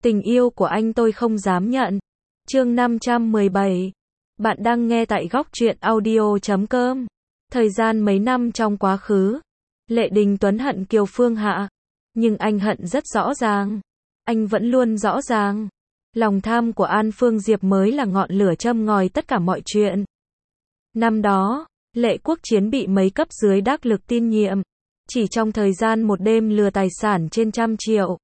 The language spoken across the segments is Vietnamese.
Tình yêu của anh tôi không dám nhận. Chương 517. Bạn đang nghe tại góc truyện audio.com. Thời gian mấy năm trong quá khứ, Lệ Đình Tuấn hận Kiều Phương Hạ. Nhưng anh hận rất rõ ràng. Anh vẫn luôn rõ ràng. Lòng tham của An Phương Diệp mới là ngọn lửa châm ngòi tất cả mọi chuyện. Năm đó, Lệ Quốc Chiến bị mấy cấp dưới đắc lực tin nhiệm. Chỉ trong thời gian một đêm lừa tài sản trên 100 triệu.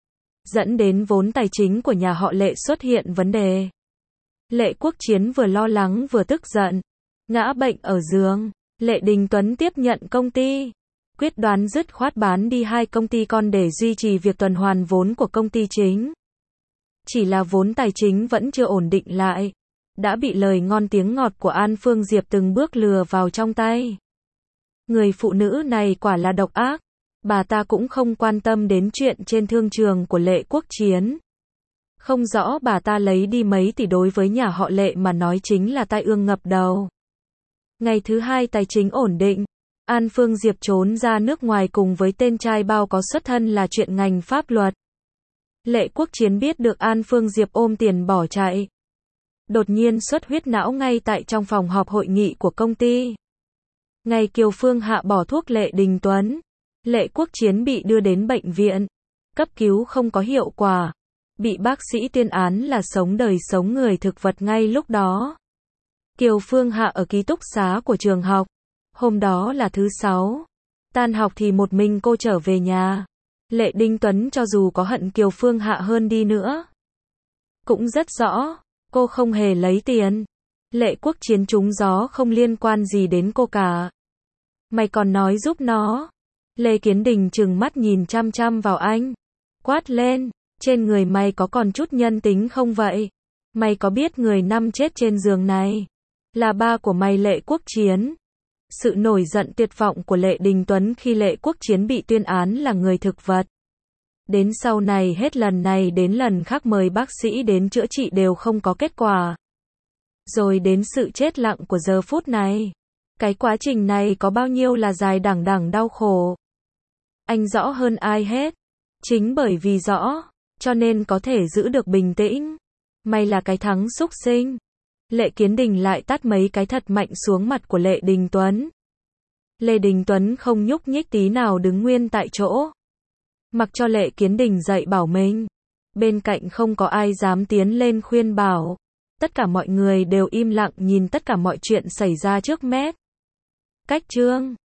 Dẫn đến vốn tài chính của nhà họ Lệ xuất hiện vấn đề. Lệ Quốc Chiến vừa lo lắng vừa tức giận. Ngã bệnh ở giường. Lệ Đình Tuấn tiếp nhận công ty. Quyết đoán dứt khoát bán đi 2 công ty con để duy trì việc tuần hoàn vốn của công ty chính. Chỉ là vốn tài chính vẫn chưa ổn định lại. Đã bị lời ngon tiếng ngọt của An Phương Diệp từng bước lừa vào trong tay. Người phụ nữ này quả là độc ác. Bà ta cũng không quan tâm đến chuyện trên thương trường của Lệ Quốc Chiến. Không rõ bà ta lấy đi mấy tỷ đối với nhà họ Lệ mà nói chính là tai ương ngập đầu. Ngày thứ 2 tài chính ổn định. An Phương Diệp trốn ra nước ngoài cùng với tên trai bao có xuất thân là chuyện ngành pháp luật. Lệ Quốc Chiến biết được An Phương Diệp ôm tiền bỏ chạy. Đột nhiên xuất huyết não ngay tại trong phòng họp hội nghị của công ty. Ngày Kiều Phương Hạ bỏ thuốc Lệ Đình Tuấn, Lệ Quốc Chiến bị đưa đến bệnh viện. Cấp cứu không có hiệu quả. Bị bác sĩ tuyên án là sống đời sống người thực vật ngay lúc đó. Kiều Phương Hạ ở ký túc xá của trường học. Hôm đó là thứ 6. Tan học thì một mình cô trở về nhà. Lệ Đình Tuấn cho dù có hận Kiều Phương Hạ hơn đi nữa, cũng rất rõ, cô không hề lấy tiền. Lệ Quốc Chiến trúng gió không liên quan gì đến cô cả. Mày còn nói giúp nó. Lê Kiến Đình trừng mắt nhìn chăm chăm vào anh. Quát lên, trên người mày có còn chút nhân tính không vậy? Mày có biết người nằm chết trên giường này là ba của mày Lệ Quốc Chiến? Sự nổi giận tuyệt vọng của Lệ Đình Tuấn khi Lệ Quốc Chiến bị tuyên án là người thực vật. Đến sau này hết lần này đến lần khác mời bác sĩ đến chữa trị đều không có kết quả. Rồi đến sự chết lặng của giờ phút này. Cái quá trình này có bao nhiêu là dài đằng đẵng đau khổ. Anh rõ hơn ai hết. Chính bởi vì rõ, cho nên có thể giữ được bình tĩnh. Mày là cái thắng xúc sinh. Lệ Kiến Đình lại tát mấy cái thật mạnh xuống mặt của Lệ Đình Tuấn. Lệ Đình Tuấn không nhúc nhích tí nào đứng nguyên tại chỗ. Mặc cho Lệ Kiến Đình dạy bảo mình. Bên cạnh không có ai dám tiến lên khuyên bảo. Tất cả mọi người đều im lặng nhìn tất cả mọi chuyện xảy ra trước mắt. Cách chương